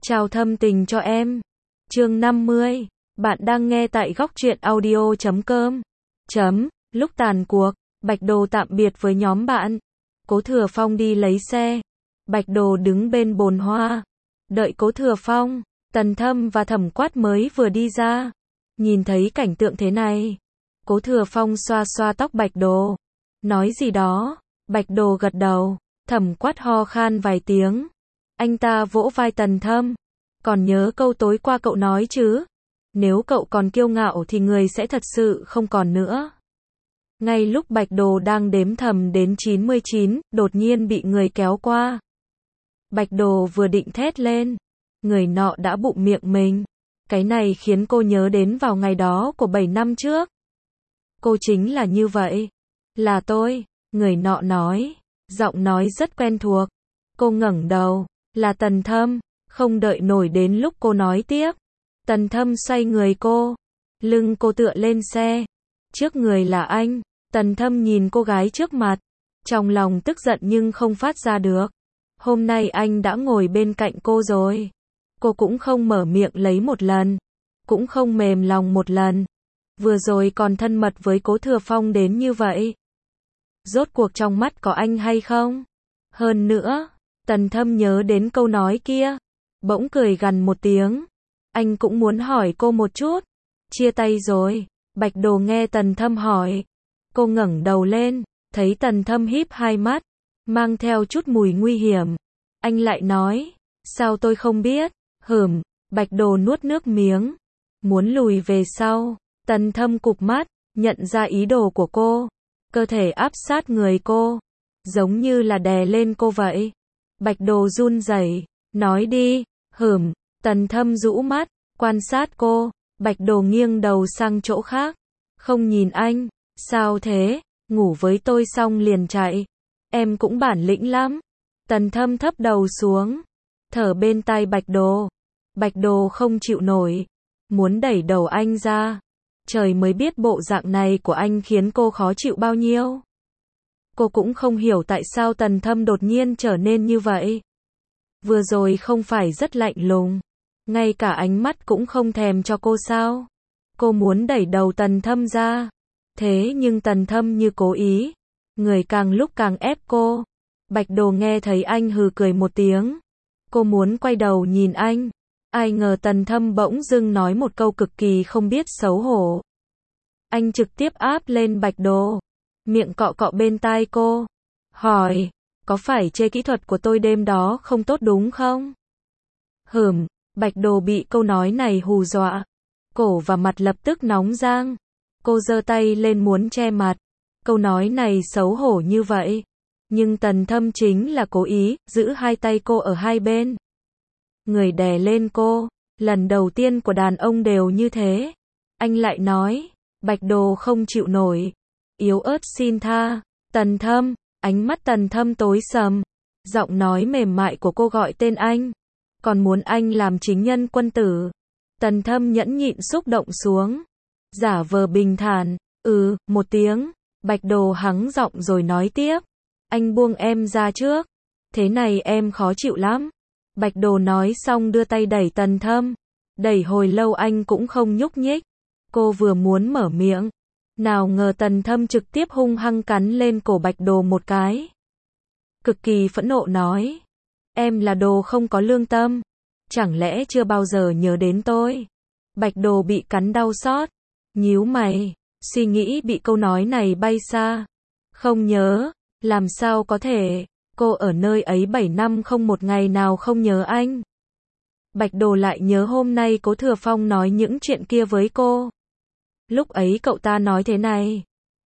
Trao thâm tình cho em. Chương 50. Bạn đang nghe tại góc truyện audio.com. Lúc tàn cuộc, Bạch Đồ tạm biệt với nhóm bạn. Cố Thừa Phong đi lấy xe. Bạch Đồ đứng bên bồn hoa. Đợi Cố Thừa Phong, Tần Thâm và Thẩm Quát mới vừa đi ra. Nhìn thấy cảnh tượng thế này, Cố Thừa Phong xoa xoa tóc Bạch Đồ. Nói gì đó, Bạch Đồ gật đầu. Thẩm Quát ho khan vài tiếng. Anh ta vỗ vai Tần Thâm. Còn nhớ câu tối qua cậu nói chứ? Nếu cậu còn kiêu ngạo thì người sẽ thật sự không còn nữa. Ngay lúc Bạch Đồ đang đếm thầm đến 99, đột nhiên bị người kéo qua. Bạch Đồ vừa định thét lên, người nọ đã bụm miệng mình. Cái này khiến cô nhớ đến vào ngày đó của 7 năm trước. Cô chính là như vậy. Là tôi, người nọ nói. Giọng nói rất quen thuộc. Cô ngẩng đầu. Là Tần Thâm. Không đợi nổi đến lúc cô nói tiếp. Tần Thâm xoay người cô. Lưng cô tựa lên xe. Trước người là anh. Tần Thâm nhìn cô gái trước mặt. Trong lòng tức giận nhưng không phát ra được. Hôm nay anh đã ngồi bên cạnh cô rồi. Cô cũng không mở miệng lấy một lần. Cũng không mềm lòng một lần. Vừa rồi còn thân mật với Cố Thừa Phong đến như vậy. Rốt cuộc trong mắt có anh hay không? Hơn nữa, Tần Thâm nhớ đến câu nói kia. Bỗng cười gằn một tiếng. Anh cũng muốn hỏi cô một chút. Chia tay rồi. Bạch Đồ nghe Tần Thâm hỏi. Cô ngẩng đầu lên. Thấy Tần Thâm híp hai mắt. Mang theo chút mùi nguy hiểm. Anh lại nói. Sao tôi không biết? Bạch Đồ nuốt nước miếng. Muốn lùi về sau. Tần Thâm cụp mắt. Nhận ra ý đồ của cô. Cơ thể áp sát người cô. Giống như là đè lên cô vậy. Bạch Đồ run rẩy. Nói đi. Tần Thâm rũ mắt. Quan sát cô. Bạch Đồ nghiêng đầu sang chỗ khác. Không nhìn anh. Sao thế? Ngủ với tôi xong liền chạy. Em cũng bản lĩnh lắm. Tần Thâm thấp đầu xuống. Thở bên tai Bạch Đồ. Bạch Đồ không chịu nổi. Muốn đẩy đầu anh ra. Trời mới biết bộ dạng này của anh khiến cô khó chịu bao nhiêu. Cô cũng không hiểu tại sao Tần Thâm đột nhiên trở nên như vậy. Vừa rồi không phải rất lạnh lùng. Ngay cả ánh mắt cũng không thèm cho cô sao. Cô muốn đẩy đầu Tần Thâm ra. Thế nhưng Tần Thâm như cố ý. Người càng lúc càng ép cô. Bạch Đồ nghe thấy anh hừ cười một tiếng. Cô muốn quay đầu nhìn anh. Ai ngờ Tần Thâm bỗng dưng nói một câu cực kỳ không biết xấu hổ. Anh trực tiếp áp lên Bạch Đồ. Miệng cọ cọ bên tai cô. Hỏi. Có phải chê kỹ thuật của tôi đêm đó không tốt đúng không? Bạch Đồ bị câu nói này hù dọa. Cổ và mặt lập tức nóng rang. Cô giơ tay lên muốn che mặt. Câu nói này xấu hổ như vậy. Nhưng Tần Thâm chính là cố ý, giữ hai tay cô ở hai bên. Người đè lên cô. Lần đầu tiên của đàn ông đều như thế. Anh lại nói. Bạch Đồ không chịu nổi. Yếu ớt xin tha. Tần Thâm. Ánh mắt Tần Thâm tối sầm. Giọng nói mềm mại của cô gọi tên anh. Còn muốn anh làm chính nhân quân tử. Tần Thâm nhẫn nhịn xúc động xuống. Giả vờ bình thản. Một tiếng. Bạch Đồ hắng giọng rồi nói tiếp. Anh buông em ra trước. Thế này em khó chịu lắm. Bạch Đồ nói xong đưa tay đẩy Tần Thâm. Đẩy hồi lâu anh cũng không nhúc nhích. Cô vừa muốn mở miệng. Nào ngờ Tần Thâm trực tiếp hung hăng cắn lên cổ Bạch Đồ một cái. Cực kỳ phẫn nộ nói. Em là đồ không có lương tâm. Chẳng lẽ chưa bao giờ nhớ đến tôi? Bạch Đồ bị cắn đau xót. Nhíu mày. Suy nghĩ bị câu nói này bay xa. Không nhớ. Làm sao có thể? Cô ở nơi ấy 7 năm không một ngày nào không nhớ anh. Bạch Đồ lại nhớ hôm nay Cố Thừa Phong nói những chuyện kia với cô. Lúc ấy cậu ta nói thế này.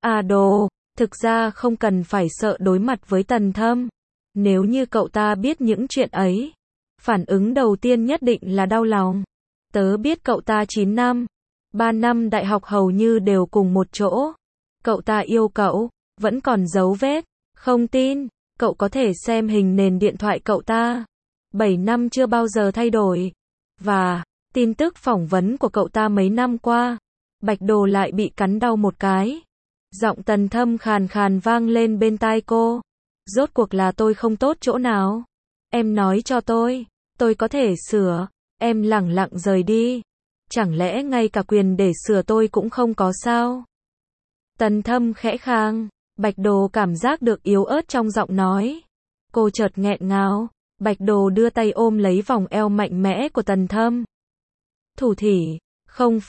Đồ, thực ra không cần phải sợ đối mặt với Tần Thâm. Nếu như cậu ta biết những chuyện ấy, phản ứng đầu tiên nhất định là đau lòng. Tớ biết cậu ta 9 năm, 3 năm đại học hầu như đều cùng một chỗ. Cậu ta yêu cậu, vẫn còn dấu vết. Không tin, cậu có thể xem hình nền điện thoại cậu ta. 7 năm chưa bao giờ thay đổi. Và, tin tức phỏng vấn của cậu ta mấy năm qua. Bạch Đồ lại bị cắn đau một cái. Giọng Tần Thâm khàn khàn vang lên bên tai cô. Rốt cuộc là tôi không tốt chỗ nào? Em nói cho tôi. tôi có thể sửa. Em lẳng lặng rời đi. Chẳng lẽ ngay cả quyền để sửa tôi cũng không có sao? Tần Thâm khẽ khang. Bạch Đồ cảm giác được yếu ớt trong giọng nói. Cô chợt nghẹn ngào. Bạch Đồ đưa tay ôm lấy vòng eo mạnh mẽ của Tần Thâm. Thủ thỉ, không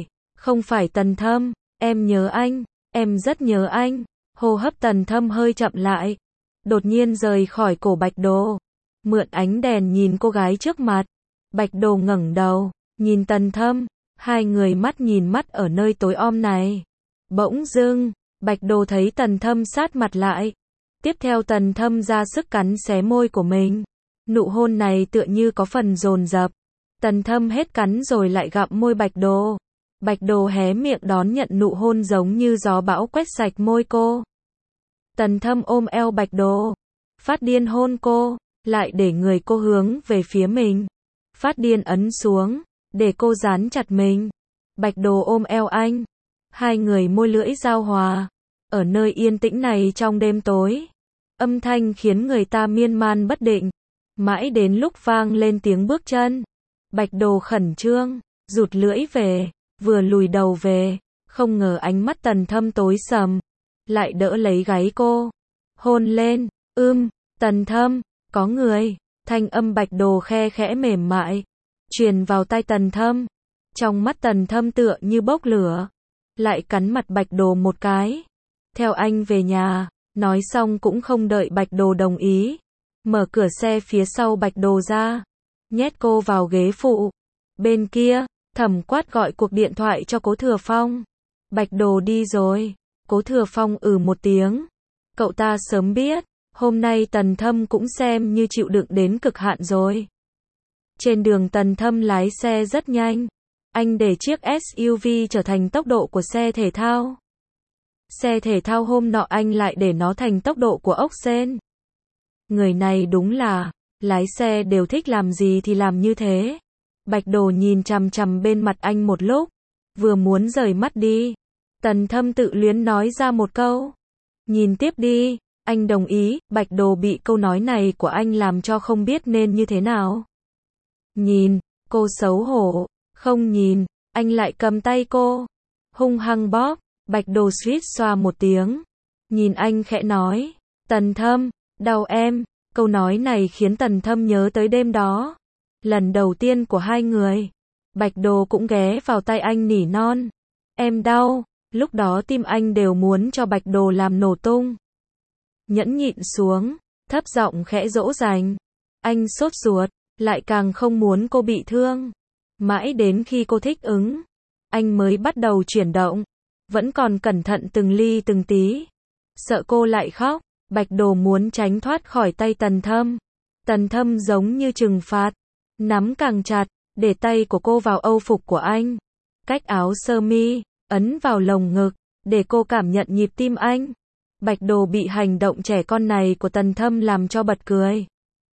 phải Tần Thâm, em nhớ anh, em rất nhớ anh. Hô hấp Tần Thâm hơi chậm lại, đột nhiên rời khỏi cổ Bạch Đồ. Mượn ánh đèn nhìn cô gái trước mặt. Bạch Đồ ngẩng đầu, nhìn Tần Thâm, hai người mắt nhìn mắt ở nơi tối om này. Bỗng dưng, Bạch Đồ thấy Tần Thâm sát mặt lại. Tiếp theo Tần Thâm ra sức cắn xé môi của mình. Nụ hôn này tựa như có phần dồn dập. Tần Thâm hết cắn rồi lại gặm môi Bạch Đồ. Bạch Đồ hé miệng đón nhận nụ hôn giống như gió bão quét sạch môi cô. Tần Thâm ôm eo Bạch Đồ, phát điên hôn cô, lại để người cô hướng về phía mình. Phát điên ấn xuống, để cô dán chặt mình. Bạch Đồ ôm eo anh. Hai người môi lưỡi giao hòa. Ở nơi yên tĩnh này trong đêm tối, âm thanh khiến người ta miên man bất định. Mãi đến lúc vang lên tiếng bước chân. Bạch Đồ khẩn trương, rụt lưỡi về, vừa lùi đầu về, không ngờ ánh mắt Tần Thâm tối sầm, lại đỡ lấy gáy cô. Hôn lên, Tần Thâm, có người, thanh âm Bạch Đồ khe khẽ mềm mại, truyền vào tai Tần Thâm. Trong mắt Tần Thâm tựa như bốc lửa, lại cắn mặt Bạch Đồ một cái. Theo anh về nhà, nói xong cũng không đợi Bạch Đồ đồng ý. Mở cửa xe phía sau Bạch Đồ ra, nhét cô vào ghế phụ. Bên kia, Thẩm Quát gọi cuộc điện thoại cho Cố Thừa Phong. Bạch Đồ đi rồi. Cố Thừa Phong một tiếng. Cậu ta sớm biết, hôm nay Tần Thâm cũng xem như chịu đựng đến cực hạn rồi. Trên đường Tần Thâm lái xe rất nhanh. Anh để chiếc SUV trở thành tốc độ của xe thể thao. Xe thể thao hôm nọ anh lại để nó thành tốc độ của ốc sên. Người này đúng là, lái xe đều thích làm gì thì làm như thế. Bạch Đồ nhìn chằm chằm bên mặt anh một lúc, vừa muốn rời mắt đi. Tần Thâm tự luyến nói ra một câu. Nhìn tiếp đi, anh đồng ý. Bạch Đồ bị câu nói này của anh làm cho không biết nên như thế nào. Nhìn, cô xấu hổ. Không nhìn, anh lại cầm tay cô, hung hăng bóp. Bạch Đồ suýt xoa một tiếng. Nhìn anh khẽ nói, Tần Thâm, đau em. Câu nói này khiến Tần Thâm nhớ tới đêm đó. Lần đầu tiên của hai người. Bạch Đồ cũng ghé vào tay anh nỉ non. Em đau. Lúc đó tim anh đều muốn cho Bạch Đồ làm nổ tung. Nhẫn nhịn xuống, thấp giọng khẽ dỗ dành. Anh sốt ruột, lại càng không muốn cô bị thương. Mãi đến khi cô thích ứng, anh mới bắt đầu chuyển động. Vẫn còn cẩn thận từng ly từng tí. Sợ cô lại khóc, Bạch Đồ muốn tránh thoát khỏi tay Tần Thâm. Tần Thâm giống như trừng phạt, nắm càng chặt, để tay của cô vào âu phục của anh. Cách áo sơ mi, ấn vào lồng ngực, để cô cảm nhận nhịp tim anh. Bạch Đồ bị hành động trẻ con này của Tần Thâm làm cho bật cười.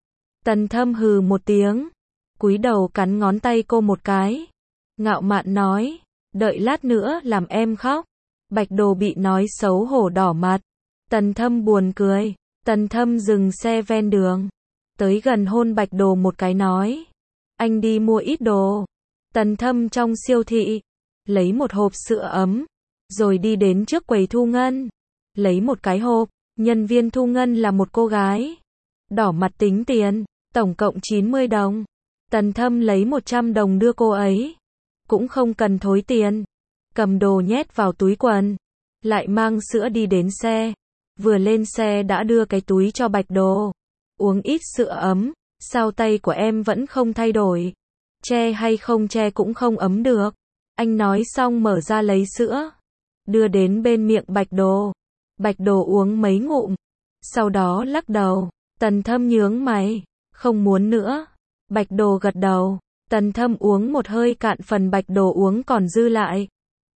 Tần Thâm hừ một tiếng, cúi đầu cắn ngón tay cô một cái. Ngạo mạn nói, đợi lát nữa làm em khóc. Bạch Đồ bị nói xấu hổ đỏ mặt. Tần Thâm buồn cười. Tần Thâm dừng xe ven đường, tới gần hôn Bạch Đồ một cái nói, anh đi mua ít đồ. Tần Thâm trong siêu thị, lấy một hộp sữa ấm, rồi đi đến trước quầy thu ngân, lấy một cái hộp. Nhân viên thu ngân là một cô gái, đỏ mặt tính tiền, tổng cộng 90 đồng. Tần Thâm lấy 100 đồng đưa cô ấy, cũng không cần thối tiền, cầm đồ nhét vào túi quần, lại mang sữa đi đến xe. Vừa lên xe đã đưa cái túi cho Bạch Đồ. Uống ít sữa ấm, sao tay của em vẫn không thay đổi? Che hay không che cũng không ấm được. Anh nói xong mở ra lấy sữa, đưa đến bên miệng Bạch Đồ. Bạch Đồ uống mấy ngụm, sau đó lắc đầu. Tần Thâm nhướng mày, không muốn nữa. Bạch Đồ gật đầu. Tần Thâm uống một hơi cạn phần Bạch Đồ uống còn dư lại.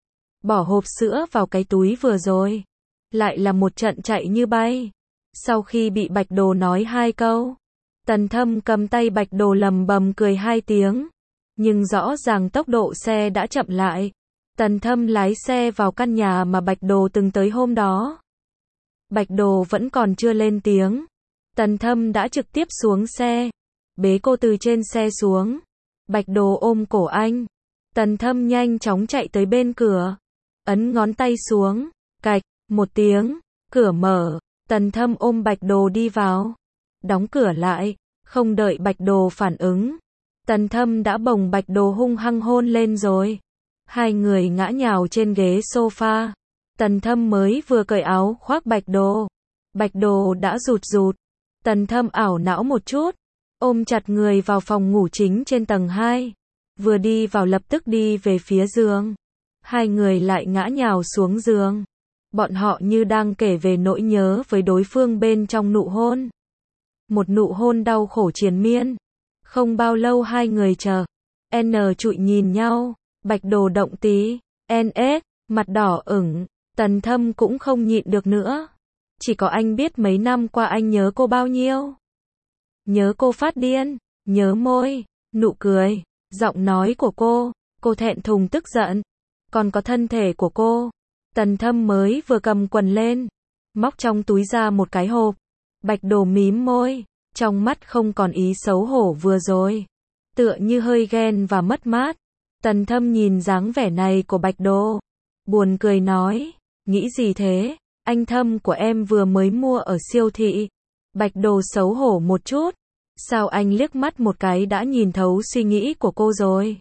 Bỏ hộp sữa vào cái túi vừa rồi. Lại là một trận chạy như bay. Sau khi bị Bạch Đồ nói 2 câu, Tần Thâm cầm tay Bạch Đồ lầm bầm cười 2 tiếng. Nhưng rõ ràng tốc độ xe đã chậm lại. Tần Thâm lái xe vào căn nhà mà Bạch Đồ từng tới hôm đó. Bạch Đồ vẫn còn chưa lên tiếng. Tần Thâm đã trực tiếp xuống xe. bế cô từ trên xe xuống. Bạch Đồ ôm cổ anh. Tần Thâm nhanh chóng chạy tới bên cửa. Ấn ngón tay xuống. Cạch, một tiếng. Cửa mở. Tần Thâm ôm Bạch Đồ đi vào. Đóng cửa lại. Không đợi Bạch Đồ phản ứng. Tần Thâm đã bồng Bạch Đồ hung hăng hôn lên rồi. Hai người ngã nhào trên ghế sofa. Tần Thâm mới vừa cởi áo khoác Bạch Đồ. Bạch Đồ đã rụt rụt. Tần Thâm ảo não một chút. Ôm chặt người vào phòng ngủ chính trên tầng 2. Vừa đi vào lập tức đi về phía giường. Hai người lại ngã nhào xuống giường. Bọn họ như đang kể về nỗi nhớ với đối phương bên trong nụ hôn. Một nụ hôn đau khổ triền miên. Không bao lâu hai người chờ. N trụi nhìn nhau. Bạch Đồ động tí. NS, mặt đỏ ửng. Tần Thâm cũng không nhịn được nữa. Chỉ có anh biết mấy năm qua anh nhớ cô bao nhiêu. Nhớ cô phát điên. Nhớ môi, nụ cười, giọng nói của cô thẹn thùng tức giận. Còn có thân thể của cô. Tần Thâm mới vừa cầm quần lên. Móc trong túi ra một cái hộp. Bạch Đồ mím môi. Trong mắt không còn ý xấu hổ vừa rồi. Tựa như hơi ghen và mất mát. Tần Thâm nhìn dáng vẻ này của Bạch Đồ. Buồn cười nói. Nghĩ gì thế? Anh Thâm của em vừa mới mua ở siêu thị. Bạch Đồ xấu hổ một chút. Sao anh liếc mắt một cái đã nhìn thấu suy nghĩ của cô rồi?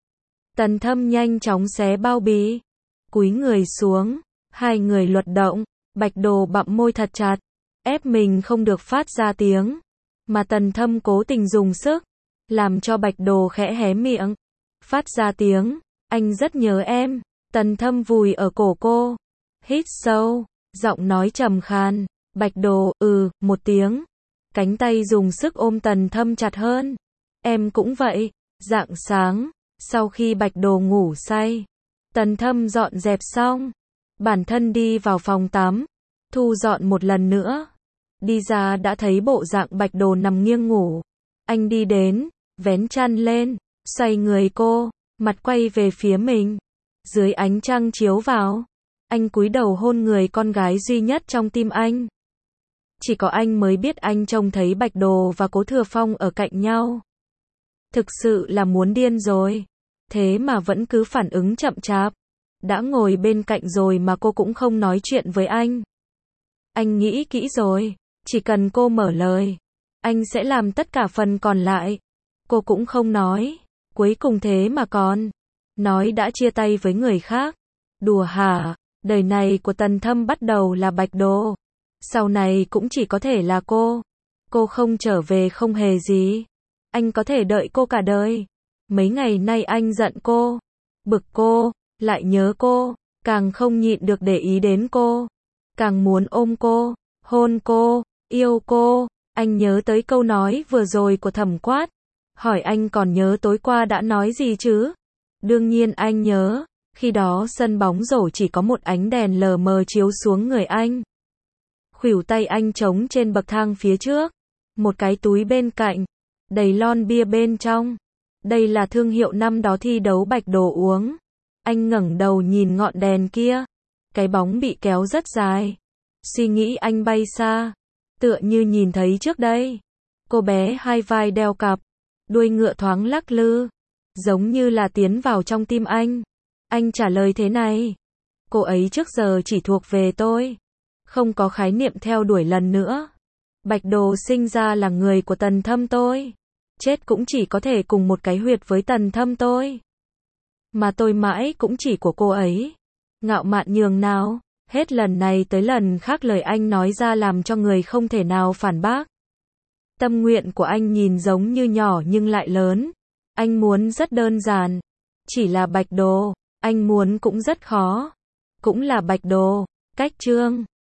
Tần Thâm nhanh chóng xé bao bì. Cúi người xuống. Hai người luật động. Bạch Đồ bặm môi thật chặt. Ép mình không được phát ra tiếng. Mà Tần Thâm cố tình dùng sức. Làm cho Bạch Đồ khẽ hé miệng. Phát ra tiếng. Anh rất nhớ em. Tần Thâm vùi ở cổ cô. Hít sâu. Giọng nói trầm khan. Bạch Đồ, một tiếng. Cánh tay dùng sức ôm Tần Thâm chặt hơn. Em cũng vậy. Rạng sáng. Sau khi Bạch Đồ ngủ say. Tần Thâm dọn dẹp xong. Bản thân đi vào phòng tắm. Thu dọn một lần nữa. Đi ra đã thấy bộ dạng Bạch Đồ nằm nghiêng ngủ. Anh đi đến. Vén chăn lên. Xoay người cô. Mặt quay về phía mình. Dưới ánh trăng chiếu vào. Anh cúi đầu hôn người con gái duy nhất trong tim anh. Chỉ có anh mới biết anh trông thấy Bạch Đồ và Cố Thừa Phong ở cạnh nhau. Thực sự là muốn điên rồi. Thế mà vẫn cứ phản ứng chậm chạp. Đã ngồi bên cạnh rồi mà cô cũng không nói chuyện với anh. Anh nghĩ kỹ rồi. Chỉ cần cô mở lời. Anh sẽ làm tất cả phần còn lại. Cô cũng không nói. Cuối cùng thế mà còn. Nói đã chia tay với người khác. Đùa hả? Đời này của Tần Thâm bắt đầu là Bạch Đồ. Sau này cũng chỉ có thể là cô. Cô không trở về không hề gì. Anh có thể đợi cô cả đời. Mấy ngày nay anh giận cô. Bực cô. Lại nhớ cô. Càng không nhịn được để ý đến cô. Càng muốn ôm cô. Hôn cô. Yêu cô. Anh nhớ tới câu nói vừa rồi của Thẩm Quát. Hỏi anh còn nhớ tối qua đã nói gì chứ? Đương nhiên anh nhớ. Khi đó sân bóng rổ chỉ có một ánh đèn lờ mờ chiếu xuống người anh. Khuỷu tay anh trống trên bậc thang phía trước. Một cái túi bên cạnh. Đầy lon bia bên trong. Đây là thương hiệu năm đó thi đấu Bạch Đồ uống. Anh ngẩng đầu nhìn ngọn đèn kia. Cái bóng bị kéo rất dài. Suy nghĩ anh bay xa. Tựa như nhìn thấy trước đây. Cô bé hai vai đeo cặp. Đuôi ngựa thoáng lắc lư. Giống như là tiến vào trong tim anh. Anh trả lời thế này. Cô ấy trước giờ chỉ thuộc về tôi. Không có khái niệm theo đuổi lần nữa. Bạch Đồ sinh ra là người của Tần Thâm tôi. Chết cũng chỉ có thể cùng một cái huyệt với Tần Thâm tôi. Mà tôi mãi cũng chỉ của cô ấy. Ngạo mạn nhường nào. Hết lần này tới lần khác lời anh nói ra làm cho người không thể nào phản bác. Tâm nguyện của anh nhìn giống như nhỏ nhưng lại lớn. Anh muốn rất đơn giản. Chỉ là Bạch Đồ. Anh muốn cũng rất khó. Cũng là Bạch Đồ. Cách chương